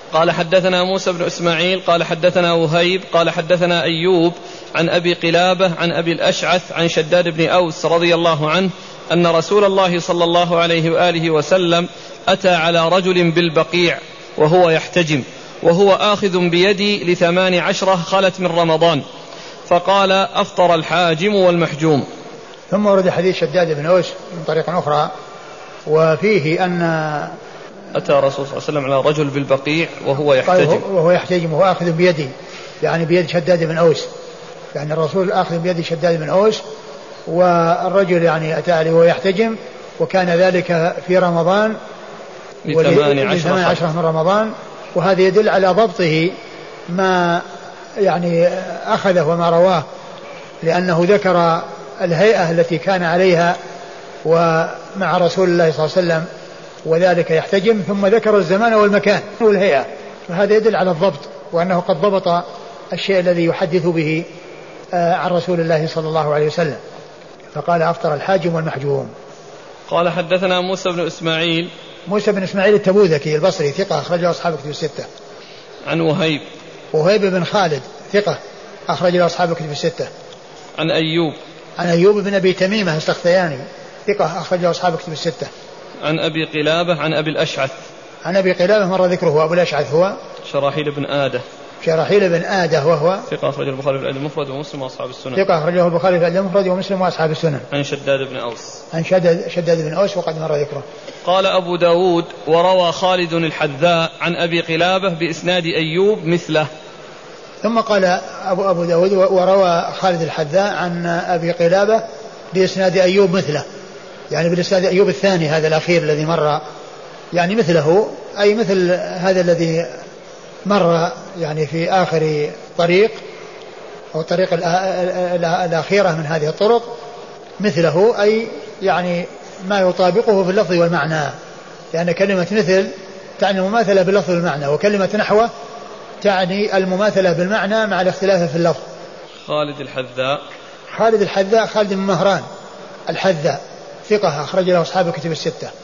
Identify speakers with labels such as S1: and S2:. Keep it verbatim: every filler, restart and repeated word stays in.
S1: قال حدثنا موسى بن إسماعيل قال حدثنا وهيب قال حدثنا أيوب عن أبي قلابة عن أبي الأشعث عن شداد بن أوس رضي الله عنه أن رسول الله صلى الله عليه وآله وسلم أتى على رجل بالبقيع وهو يحتجم وهو آخذ بيدي لثمان عشرة خلت من رمضان، فقال أفطر الحاجم والمحجوم.
S2: ثم ورد حديث شداد بن أوس من طريق أخرى وفيه أن
S1: أتى رسول صلى الله عليه وسلم على رجل بالبقيع وهو يحتجم
S2: وهو يحتجم وهو آخذ بيدي، يعني بيد شداد بن أوس، يعني الرسول آخذ بيد شداد بن أوس والرجل يعني أتى عليه وهو يحتجم، وكان ذلك في رمضان
S1: لثمان
S2: عشرة من رمضان. وهذا يدل على ضبطه ما يعني أخذه وما رواه، لأنه ذكر الهيئة التي كان عليها ومع رسول الله صلى الله عليه وسلم وذلك يحتجم، ثم ذكر الزمان والمكان والهيئة، فهذا يدل على الضبط وأنه قد ضبط الشيء الذي يحدث به عن رسول الله صلى الله عليه وسلم. فقال أفطر الحاجم والمحجوم.
S1: قال حدثنا موسى بن إسماعيل
S2: موسى بن إسماعيل التبوذكي البصري ثقة أخرج له أصحاب الكتب الستة.
S1: عن وهيب
S2: وهيب بن خالد ثقة أخرج له أصحاب الكتب الستة.
S1: عن أيوب
S2: عن أيوب بن أبي تميمة السختياني ثقة أخرج له أصحاب الكتب الستة.
S1: عن أبي قلابة عن أبي الأشعث
S2: عن أبي قلابة مر ذكره. أبو الأشعث هو
S1: شراحيل بن آدة
S2: شراحيل بن آدة وهو
S1: ثقة أخرجه البخاري في الأدب المفرد ومسلم وأصحاب السنن.
S2: ثقة أخرجه البخاري في الأدب المفرد ومسلم وأصحاب السنن.
S1: عن شداد بن أوس
S2: عن شداد, شداد بن أوس وقد مر ذكره.
S1: قال أبو داود وروى خالد الحذاء عن أبي قلابة بإسناد أيوب مثله.
S2: ثم قال أبو, أبو داود وروى خالد الحذاء عن أبي قلابة بإسناد أيوب مثله، يعني بإسناد أيوب الثاني هذا الأخير الذي مر، يعني مثله أي مثل هذا الذي مر يعني في آخر طريق أو الطريق الأخيرة من هذه الطرق، مثله أي يعني ما يطابقه في اللفظ والمعنى، لأن كلمة مثل تعني المماثلة باللفظ والمعنى، وكلمة نحوه تعني المماثلة بالمعنى مع الاختلاف في اللفظ.
S1: خالد الحذاء
S2: خالد الحذاء خالد بن مهران الحذاء ثقة أخرج له أصحاب الكتب الستة.